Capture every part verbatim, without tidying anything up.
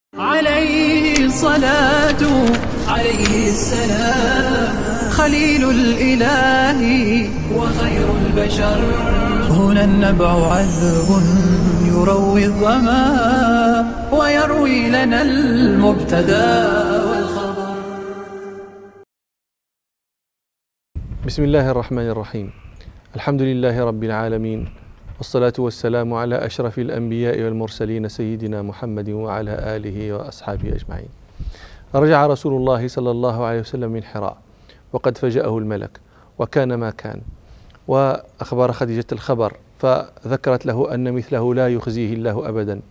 عليه الصلاة عليه السلام خليل الإله وخير البشر. هنا النبع عذب يروي الظما ويروي لنا المبتدى والخبر. بسم الله الرحمن الرحيم. الحمد لله رب العالمين، والصلاة والسلام على أشرف الأنبياء والمرسلين سيدنا محمد وعلى آله وأصحابه أجمعين. رجع رسول الله صلى الله عليه وسلم من حراء وقد فجأه الملك وكان ما كان، وأخبر خديجة الخبر فذكرت له أن مثله لا يخزيه الله أبدا،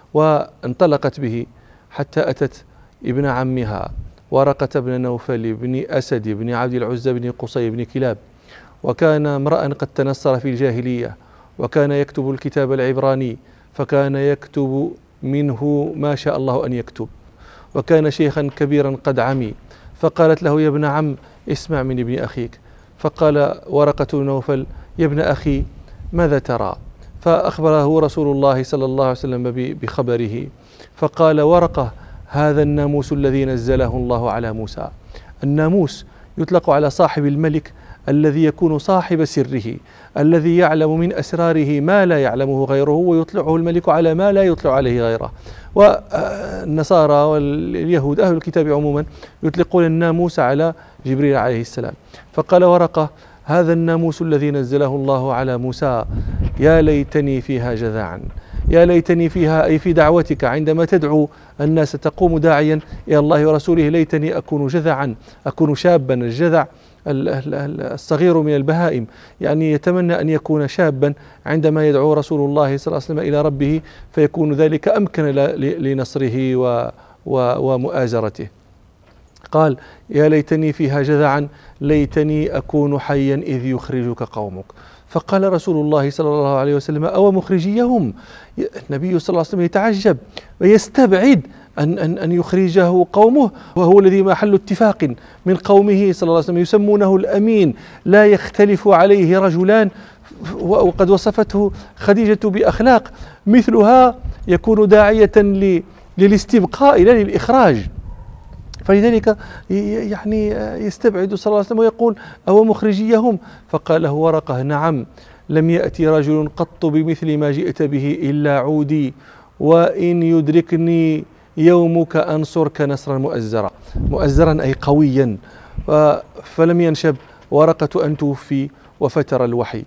وانطلقت به حتى أتت ابن عمها ورقة بن نوفل بن أسد بن عبد العزى بن قصي بن كلاب، وكان امرأ قد تنصر في الجاهلية، وكان يكتب الكتاب العبراني، فكان يكتب منه ما شاء الله أن يكتب، وكان شيخا كبيرا قد عمي. فقالت له: يا ابن عم اسمع من ابن أخيك. فقال ورقة نوفل: يا ابن أخي ماذا ترى؟ فأخبره رسول الله صلى الله عليه وسلم بخبره، فقال ورقة: هذا الناموس الذي نزله الله على موسى. الناموس يطلق على صاحب الملك الذي يكون صاحب سره، الذي يعلم من أسراره ما لا يعلمه غيره، ويطلعه الملك على ما لا يطلع عليه غيره. والنصارى واليهود أهل الكتاب عموما يطلقون الناموس على جبريل عليه السلام. فقال ورقة: هذا الناموس الذي نزله الله على موسى، يا ليتني فيها جذعا، يا ليتني فيها أي في دعوتك عندما تدعو الناس تقوم داعيا إلى الله ورسوله، ليتني أكون جذعا، أكون شابا. الجذع الصغير من البهائم، يعني يتمنى أن يكون شابا عندما يدعو رسول الله صلى الله عليه وسلم إلى ربه، فيكون ذلك أمكن لنصره ومؤازرته. قال: يا ليتني فيها جذعا، ليتني أكون حيا إذ يخرجك قومك. فقال رسول الله صلى الله عليه وسلم: أو مخرجيهم؟ النبي صلى الله عليه وسلم يتعجب ويستبعد أن, أن, أن يخرجه قومه، وهو الذي محل اتفاق من قومه صلى الله عليه وسلم، يسمونه الأمين، لا يختلف عليه رجلان، وقد وصفته خديجة بأخلاق مثلها يكون داعية للاستبقاء لا للإخراج. فلذلك يعني يستبعد صلى الله عليه وسلم ويقول: أو مخرجيهم؟ فقال له ورقة: نعم، لم يأتي رجل قط بمثل ما جئت به إلا عودي، وإن يدركني يومك أنصرك نصرا مؤزرا. مؤزرا أي قويا. فلم ينشب ورقة أن توفي وفتر الوحي.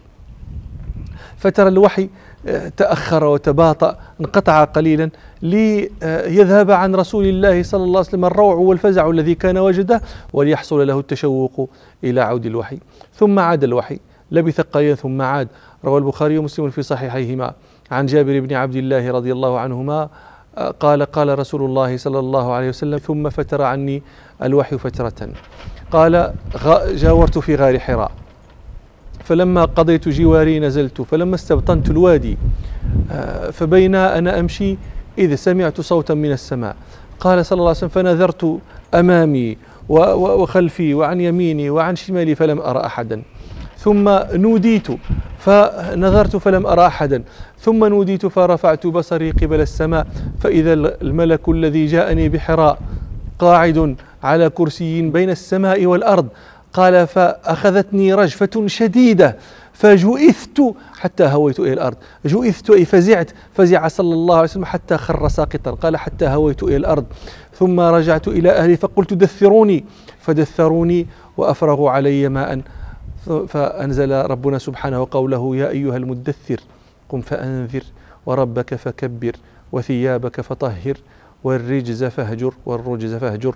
فتر الوحي، تأخر وتباطأ، انقطع قليلا ليذهب عن رسول الله صلى الله عليه وسلم الروع والفزع الذي كان وجده، وليحصل له التشوق إلى عود الوحي. ثم عاد الوحي، لبث قليلا ثم عاد. روى البخاري ومسلم في صحيحيهما عن جابر بن عبد الله رضي الله عنهما قال: قال رسول الله صلى الله عليه وسلم: ثم فتر عني الوحي فترة. قال: جاورت في غار حراء، فلما قضيت جواري نزلت، فلما استبطنت الوادي فبين أنا أمشي إذ سمعت صوتا من السماء. قال صلى الله عليه وسلم: فنظرت أمامي وخلفي وعن يميني وعن شمالي فلم أرى أحدا، ثم نوديت فنظرت فلم أرى أحدا، ثم نوديت فرفعت بصري قبل السماء فإذا الملك الذي جاءني بحراء قاعد على كرسي بين السماء والأرض. قال: فأخذتني رجفة شديدة فجئثت حتى هويت إلى الأرض. جئثت أي فزعت، فزع صلى الله عليه وسلم حتى خر ساقطا. قال: حتى هويت إلى الأرض، ثم رجعت إلى أهلي فقلت: دثروني، فدثروني وأفرغوا علي ماء. فأنزل ربنا سبحانه قوله: يا أيها المدثر قم فأنذر وربك فكبر وثيابك فطهر والرجز فاهجر والرجز فاهجر.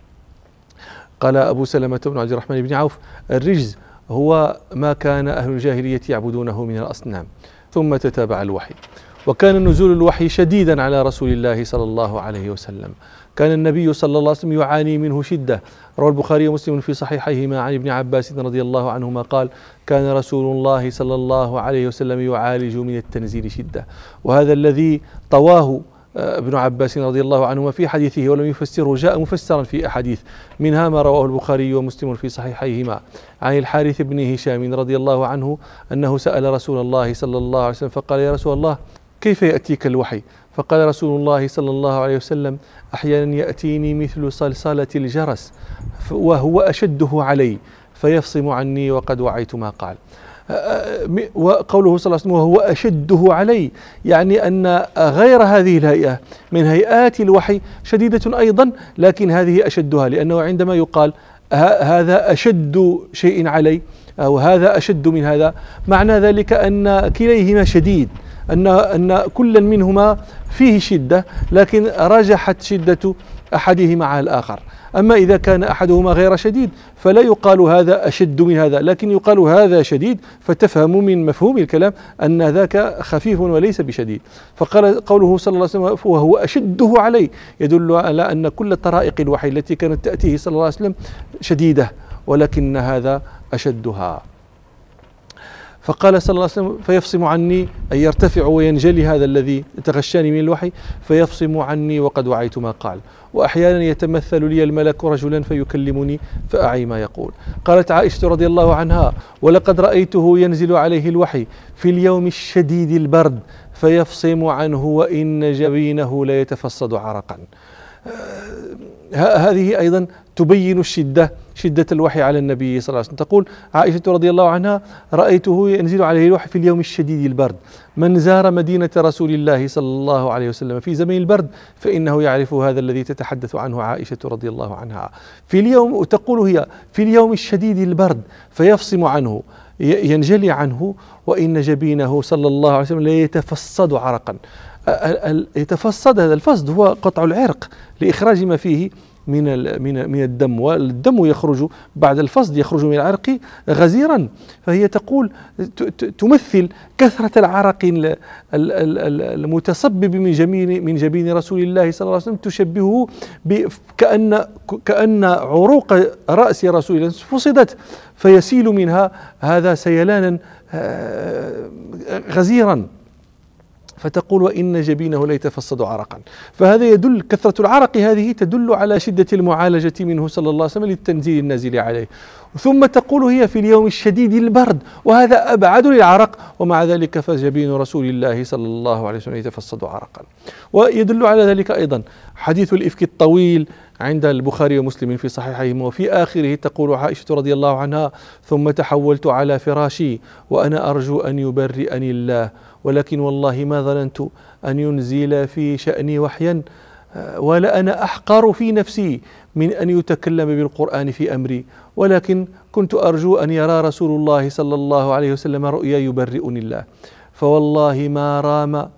قال أبو سلمة بن عبد الرحمن بن عوف: الرجز هو ما كان أهل الجاهلية يعبدونه من الأصنام. ثم تتابع الوحي، وكان نزول الوحي شديدا على رسول الله صلى الله عليه وسلم. كان النبي صلى الله عليه وسلم يعاني منه شدة. روى البخاري ومسلم في صحيحيهما عن ابن عباس رضي الله عنهما قال: كان رسول الله صلى الله عليه وسلم يعالج من التنزيل شدة. وهذا الذي طواه ابن عباس رضي الله عنهما في حديثه ولم يفسره جاء مفسرا في أحاديث، منها ما رواه البخاري ومسلم في صحيحيهما عن الحارث بن هشام رضي الله عنه أنه سأل رسول الله صلى الله عليه وسلم فقال: يا رسول الله، كيف يأتيك الوحي؟ فقال رسول الله صلى الله عليه وسلم: أحيانا يأتيني مثل صلصلة الجرس وهو أشده علي فيفصم عني وقد وعيت ما قال. وقوله صلى الله عليه وسلم وهو أشده علي، يعني أن غير هذه الهيئة من هيئات الوحي شديدة أيضا، لكن هذه أشدها، لأنه عندما يقال هذا أشد شيء علي أو هذا أشد من هذا، معنى ذلك أن كليهما شديد، أن أن كلا منهما فيه شدة، لكن رجحت شدة أحدهما على الآخر. أما إذا كان أحدهما غير شديد فلا يقال هذا أشد من هذا، لكن يقال هذا شديد، فتفهم من مفهوم الكلام أن ذاك خفيف وليس بشديد. فقال قوله صلى الله عليه وسلم وهو أشده علي يدل على أن كل طرائق الوحي التي كانت تأتيه صلى الله عليه وسلم شديدة، ولكن هذا أشدها. فقال صلى الله عليه وسلم فيفصم عني، أي يرتفع وينجلي هذا الذي تغشاني من الوحي، فيفصم عني وقد وعيت ما قال. وأحيانا يتمثل لي الملك رجلا فيكلمني فأعي ما يقول. قالت عائشة رضي الله عنها: ولقد رأيته ينزل عليه الوحي في اليوم الشديد البرد فيفصم عنه وإن جبينه لا يتفصد عرقا. هذه أيضا تبين الشدة شدة الوحي على النبي صلى الله عليه وسلم. تقول عائشة رضي الله عنها: رأيته ينزل عليه الوحي في اليوم الشديد البرد. من زار مدينة رسول الله صلى الله عليه وسلم في زمن البرد فإنه يعرف هذا الذي تتحدث عنه عائشة رضي الله عنها. في اليوم، تقول هي في اليوم الشديد البرد فيفصم عنه، ينجلي عنه، وإن جبينه صلى الله عليه وسلم لا يتفصد عرقا. يتفصد، هذا الفصد هو قطع العرق لإخراج ما فيه من من من الدم، والدم يخرج بعد الفصد يخرج من العرق غزيرا. فهي تقول تمثل كثرة العرق المتصبب من جبين من جبين رسول الله صلى الله عليه وسلم، تشبهه كأن كأن عروق رأس رسول الله فصدت فيسيل منها هذا سيلانا غزيرا. فتقول وإن جبينه لا يتفصد عرقا. فهذا يدل، كثرة العرق هذه تدل على شدة المعالجة منه صلى الله عليه وسلم للتنزيل النازل عليه. ثم تقول هي في اليوم الشديد البرد، وهذا أبعد للعرق، ومع ذلك فجبين رسول الله صلى الله عليه وسلم يتفصد عرقا. ويدل على ذلك أيضا حديث الإفك الطويل عند البخاري ومسلم في صحيحيهما، وفي آخره تقول عائشة رضي الله عنها: ثم تحولت على فراشي وأنا أرجو أن يبرئني الله، ولكن والله ما ظننت أن ينزل في شأني وحيا، ولا أنا أحقر في نفسي من أن يتكلم بالقرآن في أمري، ولكن كنت أرجو أن يرى رسول الله صلى الله عليه وسلم رؤيا يبرئني الله. فوالله ما رام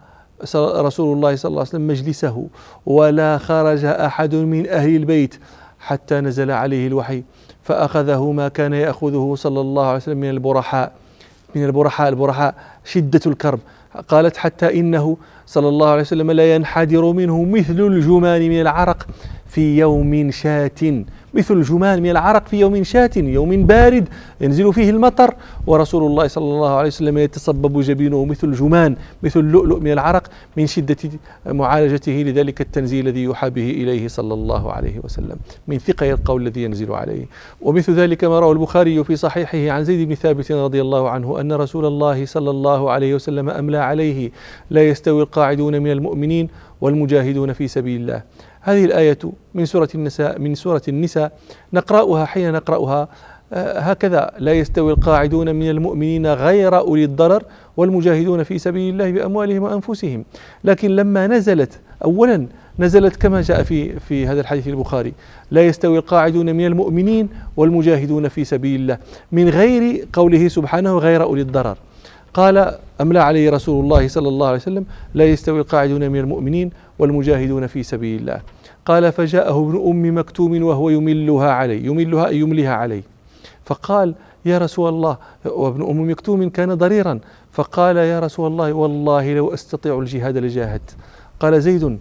رسول الله صلى الله عليه وسلم مجلسه ولا خرج أحد من أهل البيت حتى نزل عليه الوحي فأخذه ما كان يأخذه صلى الله عليه وسلم من البرحاء من البرحاء البرحاء شدة الكرب. قالت حتى إنه صلى الله عليه وسلم لا ينحدر منه مثل الجمان من العرق في يوم شات، مثل الجمان من العرق في يوم شات، يوم بارد ينزل فيه المطر، ورسول الله صلى الله عليه وسلم يتصبب جبينه مثل الجمان، مثل اللؤلؤ من العرق من شدة معالجته لذلك التنزيل الذي يوحى به إليه صلى الله عليه وسلم من ثقل القول الذي ينزل عليه. ومثل ذلك ما رواه البخاري في صحيحه عن زيد بن ثابت رضي الله عنه أن رسول الله صلى الله عليه وسلم أملى عليه: لا يستوي القاعدون من المؤمنين والمجاهدون في سبيل الله. هذه الآية من سورة النساء من سورة النساء نقرأها حين نقرأها هكذا: لا يستوي القاعدون من المؤمنين غير أولي الضرر والمجاهدون في سبيل الله بأموالهم وأنفسهم. لكن لما نزلت أولا نزلت كما جاء في في هذا الحديث البخاري: لا يستوي القاعدون من المؤمنين والمجاهدون في سبيل الله، من غير قوله سبحانه غير أولي الضرر. قال أملى عليه رسول الله صلى الله عليه وسلم: لا يستوي القاعدون من المؤمنين والمجاهدون في سبيل الله. قال فجاءه ابن أم مكتوم وهو يملها عليه، يملها أي يمليها عليه، فقال: يا رسول الله، وابن أم مكتوم كان ضريرا، فقال: يا رسول الله والله لو أستطيع الجهاد لجاهدت. قال زيد: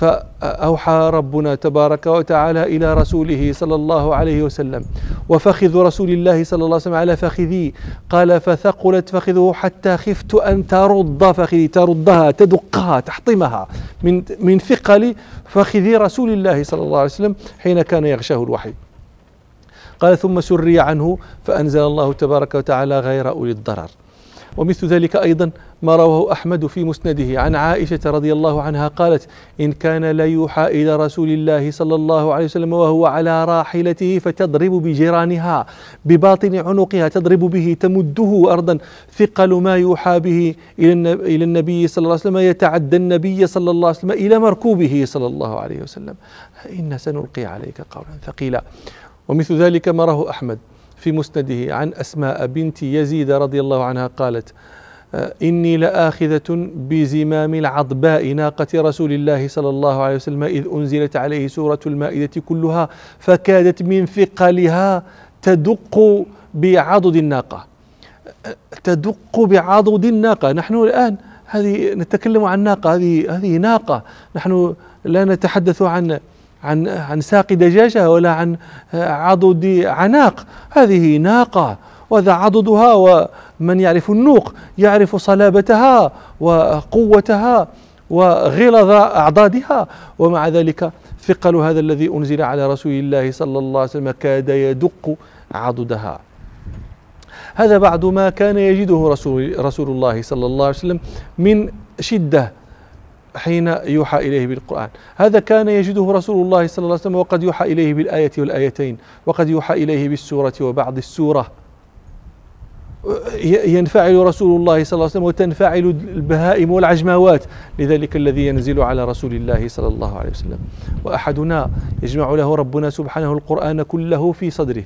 فأوحى ربنا تبارك وتعالى إلى رسوله صلى الله عليه وسلم: وفخذ رسول الله صلى الله عليه وسلم على فخذي. قال فثقلت فخذه حتى خفت أن ترد فخذي، تردها تدقها تحطمها من من ثقل فخذي رسول الله صلى الله عليه وسلم حين كان يغشاه الوحي. قال ثم سري عنه فأنزل الله تبارك وتعالى غير أولي الضرر. ومثل ذلك أيضا ما رواه أحمد في مسنده عن عائشة رضي الله عنها قالت: إن كان ليوحى إلى رسول الله صلى الله عليه وسلم وهو على راحلته فتضرب بجيرانها بباطن عنقها، تضرب به تمده أرضا، ثقل ما يوحى به إلى النبي صلى الله عليه وسلم يتعدى النبي صلى الله عليه وسلم إلى مركوبه صلى الله عليه وسلم، إن سنلقي عليك قولا ثقيلا. ومثل ذلك ما رواه أحمد في مسنده عن أسماء بنت يزيد رضي الله عنها قالت: إني لآخذة بزمام العضباء ناقة رسول الله صلى الله عليه وسلم إذ أنزلت عليه سورة المائدة كلها فكادت من ثقلها تدق بعضد الناقة، تدق بعضد الناقة. نحن الآن هذه نتكلم عن ناقة، هذه هذه ناقة، نحن لا نتحدث عن عن عن ساق دجاجة ولا عن عضد عناق، هذه ناقة وهذا عضدها، ومن يعرف النوق يعرف صلابتها وقوتها وغلظ أعضادها، ومع ذلك ثقل هذا الذي أنزل على رسول الله صلى الله عليه وسلم كاد يدق عضدها. هذا بعد ما كان يجده رسول, رسول الله صلى الله عليه وسلم من شدة حين يوحى إليه بالقرآن. هذا كان يجده رسول الله صلى الله عليه وسلم وقد يوحى إليه بالآية والآيتين، وقد يوحى إليه بالسورة وبعض السورة. ينفعل رسول الله صلى الله عليه وسلم وتنفعل البهائم والعجماوات لذلك الذي ينزل على رسول الله صلى الله عليه وسلم. وأحدنا يجمع له ربنا سبحانه القرآن كله في صدره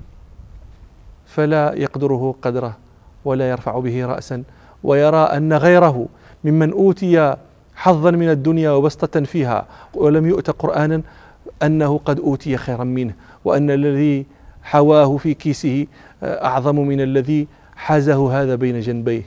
فلا يقدره قدره ولا يرفع به رأسا، ويرى أن غيره ممن أوتي حظا من الدنيا وبسطة فيها ولم يؤت قرآنا أنه قد أوتي خيرا منه، وأن الذي حواه في كيسه أعظم من الذي حازه هذا بين جنبيه.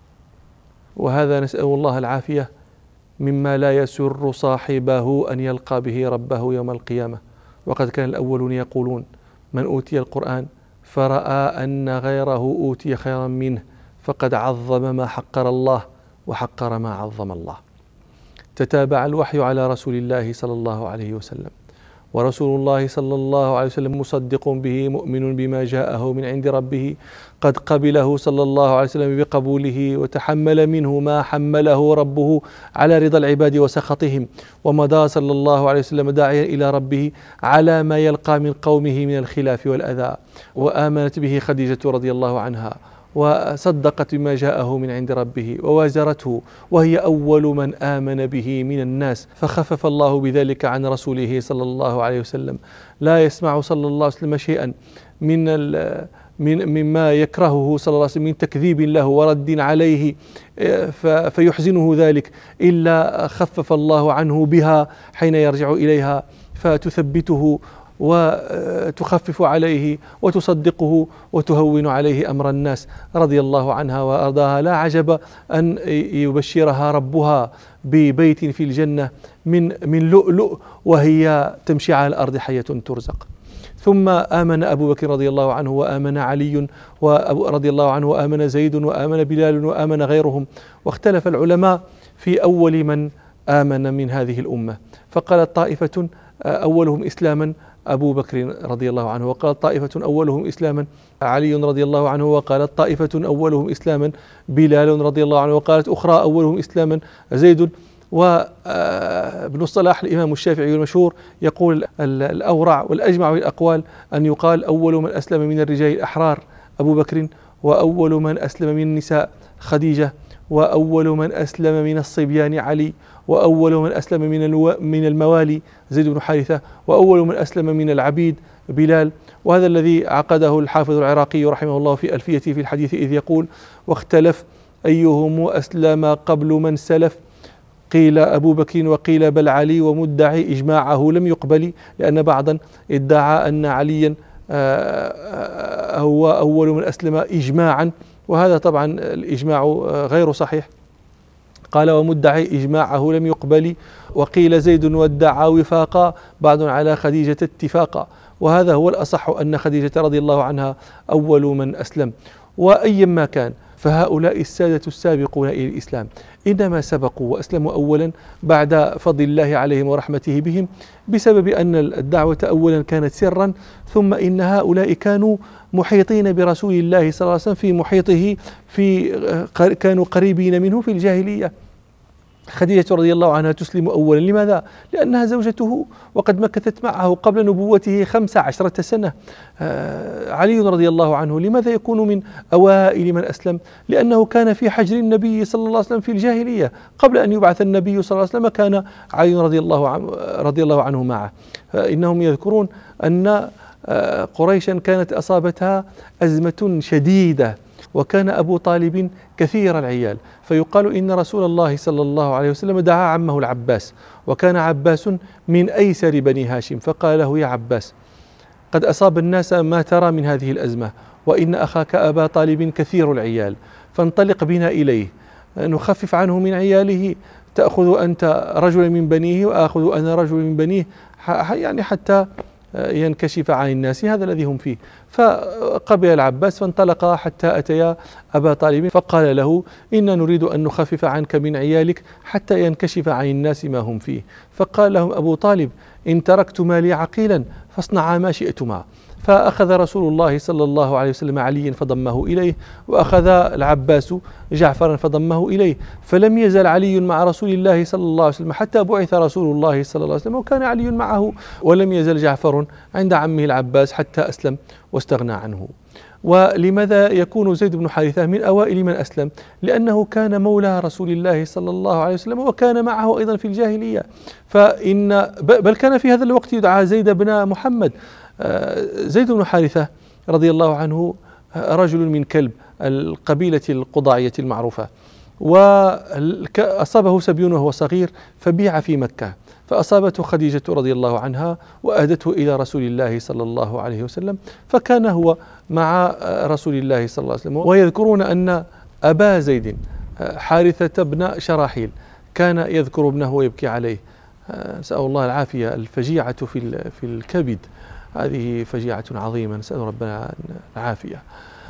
وهذا نسأل الله العافية مما لا يسر صاحبه أن يلقى به ربه يوم القيامة. وقد كان الأولون يقولون: من أوتي القرآن فرأى أن غيره أوتي خيرا منه فقد عظم ما حقر الله وحقر ما عظم الله. تتابع الوحي على رسول الله صلى الله عليه وسلم، ورسول الله صلى الله عليه وسلم مصدق به مؤمن بما جاءه من عند ربه، قد قبله صلى الله عليه وسلم بقبوله وتحمل منه ما حمله ربه على رضا العباد وسخطهم، ومضى صلى الله عليه وسلم داعيا إلى ربه على ما يلقى من قومه من الخلاف والأذى. وآمنت به خديجة رضي الله عنها وصدقت بما جاءه من عند ربه ووازرته، وهي أول من آمن به من الناس، فخفف الله بذلك عن رسوله صلى الله عليه وسلم. لا يسمع صلى الله عليه وسلم شيئا من من مما يكرهه صلى الله عليه وسلم من تكذيب له ورد عليه فيحزنه ذلك، إلا خفف الله عنه بها حين يرجع إليها فتثبته وتخفف عليه وتصدقه وتهون عليه أمر الناس رضي الله عنها وأرضاها. لا عجب أن يبشرها ربها ببيت في الجنة من من لؤلؤ وهي تمشي على الأرض حية ترزق. ثم آمن أبو بكر رضي الله عنه، وآمن علي رضي الله عنه، وآمن زيد، وآمن بلال، وآمن غيرهم. واختلف العلماء في أول من آمن من هذه الأمة، فقالت طائفة أولهم إسلاما أبو بكر رضي الله عنه، وقالت طائفة أولهم إسلاما علي رضي الله عنه، وقالت طائفة أولهم إسلاما بلال رضي الله عنه، وقالت أخرى أولهم إسلاما زيد. وابن الصلاح الإمام الشافعي المشهور يقول الأورع والأجمع الأقوال أن يقال أول من أسلم من الرجال الأحرار أبو بكر، وأول من أسلم من النساء خديجة، وأول من أسلم من الصبيان علي، وأول من أسلم من من الموالي زيد بن حارثة، وأول من أسلم من العبيد بلال. وهذا الذي عقده الحافظ العراقي رحمه الله في ألفيته في الحديث إذ يقول: واختلف أيهم أسلم قبل من سلف، قيل أبو بكر وقيل بل علي، ومدعي إجماعه لم يقبل، لأن بعضا ادعى أن عليا هو أول من أسلم إجماعا، وهذا طبعا الإجماع غير صحيح. قال: ومدعي إجماعه لم يقبل، وقيل زيد وادعى وفاقا، بعض على خديجة اتفاقا. وهذا هو الأصح، أن خديجة رضي الله عنها أول من أسلم. وأيا ما كان فهؤلاء السادة السابقون إلى الإسلام إنما سبقوا وأسلموا أولا بعد فضل الله عليهم ورحمته بهم بسبب أن الدعوة أولا كانت سرا، ثم إن هؤلاء كانوا محيطين برسول الله صلى الله عليه وسلم في محيطه، في كانوا قريبين منه في الجاهلية. خديجة رضي الله عنها تسلم أولا، لماذا؟ لأنها زوجته وقد مكثت معه قبل نبوته خمس عشرة سنة. علي رضي الله عنه لماذا يكون من أوائل من أسلم؟ لأنه كان في حجر النبي صلى الله عليه وسلم في الجاهلية قبل أن يبعث النبي صلى الله عليه وسلم، كان علي رضي الله عنه, رضي الله عنه معه. إنهم يذكرون أن قريشا كانت أصابتها أزمة شديدة، وكان أبو طالب كثير العيال، فيقال إن رسول الله صلى الله عليه وسلم دعا عمه العباس، وكان عباس من أيسر بني هاشم، فقال له: يا عباس، قد أصاب الناس ما ترى من هذه الأزمة، وإن أخاك أبا طالب كثير العيال، فانطلق بنا إليه نخفف عنه من عياله، تأخذ أنت رجل من بنيه وآخذ أنا رجل من بنيه، يعني حتى ينكشف عن الناس هذا الذي هم فيه. فقبل العباس فانطلقا حتى أتيا أبا طالب، فقال له: إنا نريد أن نخفف عنك من عيالك حتى ينكشف عن الناس ما هم فيه. فقال لهم أبو طالب: إن تركت مالي عقيلا فاصنعا ما شئتما. فأخذ رسول الله صلى الله عليه وسلم عليا فضمه إليه، وأخذ العباس جعفرا فضمه إليه، فلم يزل علي مع رسول الله صلى الله عليه وسلم حتى بعث رسول الله صلى الله عليه وسلم، وكان علي معه، ولم يزل جعفر عند عمه العباس حتى أسلم واستغنى عنه. ولماذا يكون زيد بن حارثة من أوائل من أسلم؟ لأنه كان مولى رسول الله صلى الله عليه وسلم، وكان معه أيضا في الجاهلية، فإن بل كان في هذا الوقت يدعى زيد بن محمد. زيد بن حارثة رضي الله عنه رجل من كلب، القبيلة القضاعية المعروفة، وأصابه سبيون وهو صغير فبيع في مكة، فأصابته خديجة رضي الله عنها وأهدته إلى رسول الله صلى الله عليه وسلم، فكان هو مع رسول الله صلى الله عليه وسلم. ويذكرون أن أبا زيد حارثة بن شراحيل كان يذكر ابنه ويبكي عليه، نسأل الله العافية. الفجيعة في في الكبد هذه فجيعة عظيمة، نسأل ربنا العافية.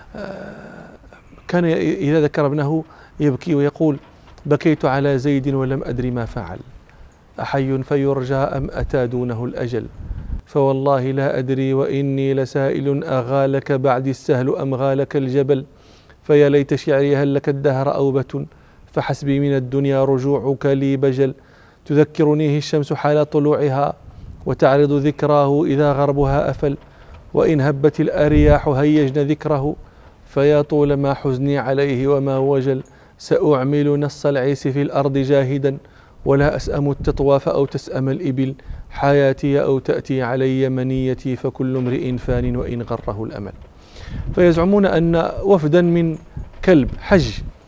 كان إذا ذكر ابنه يبكي ويقول: بكيت على زيد ولم أدري ما فعل، أحي فيرجى أم أتى دونه الأجل، فوالله لا أدري وإني لسائل أغالك بعد السهل أم غالك الجبل، فيا ليت شعري هل لك الدهر أوبة، فحسبي من الدنيا رجوعك لي بجل، تذكرنيه الشمس حال طلوعها وتعرض ذكراه إذا غربها أفل، وإن هبت الأرياح هيجن ذكره، فيا طول ما حزني عليه وما وجل، سأعمل نص العيس في الأرض جاهدا، ولا أسأم التطواف أو تسأم الإبل، حياتي أو تأتي علي منيتي، فكل امرئ فان وإن غره الأمل. فيزعمون أن وفدا من كلب حج،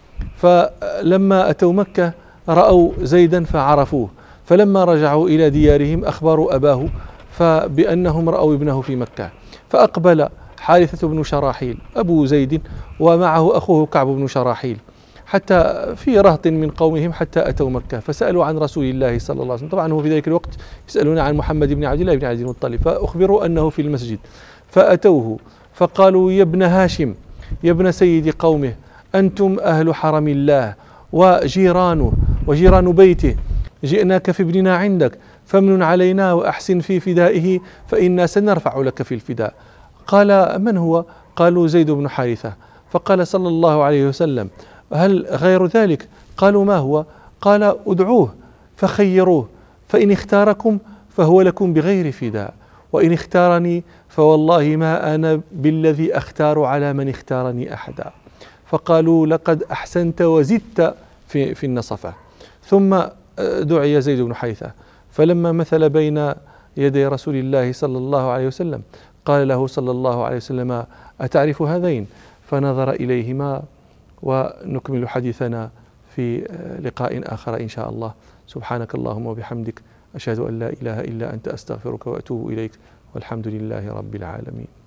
فلما أتوا مكة رأوا زيدا فعرفوه، فلما رجعوا إلى ديارهم أخبروا أباه فبأنهم رأوا ابنه في مكة، فأقبل حارثة بن شراحيل أبو زيد ومعه أخوه كعب بن شراحيل حتى في رهط من قومهم حتى أتوا مكة، فسألوا عن رسول الله صلى الله عليه وسلم. طبعا هو في ذلك الوقت يسألون عن محمد بن عبد الله بن عبد المطلب، فأخبروا أنه في المسجد، فأتوه فقالوا: يا ابن هاشم، يا ابن سيد قومه، أنتم أهل حرم الله وجيرانه وجيران بيته، جئناك في ابننا عندك، فامنن علينا وأحسن في فدائه، فإنا سنرفع لك في الفداء. قال: من هو؟ قالوا: زيد بن حارثة. فقال صلى الله عليه وسلم: هل غير ذلك؟ قالوا: ما هو؟ قال: ادعوه فخيروه، فإن اختاركم فهو لكم بغير فداء، وإن اختارني فوالله ما أنا بالذي أختار على من اختارني أحدا. فقالوا: لقد أحسنت وزدت في, في النصفة. ثم دعي زيد بن حارثة، فلما مثل بين يدي رسول الله صلى الله عليه وسلم قال له صلى الله عليه وسلم: أتعرف هذين؟ فنظر إليهما، ونكمل حديثنا في لقاء آخر إن شاء الله. سبحانك اللهم وبحمدك، أشهد أن لا إله إلا أنت، أستغفرك وأتوب إليك، والحمد لله رب العالمين.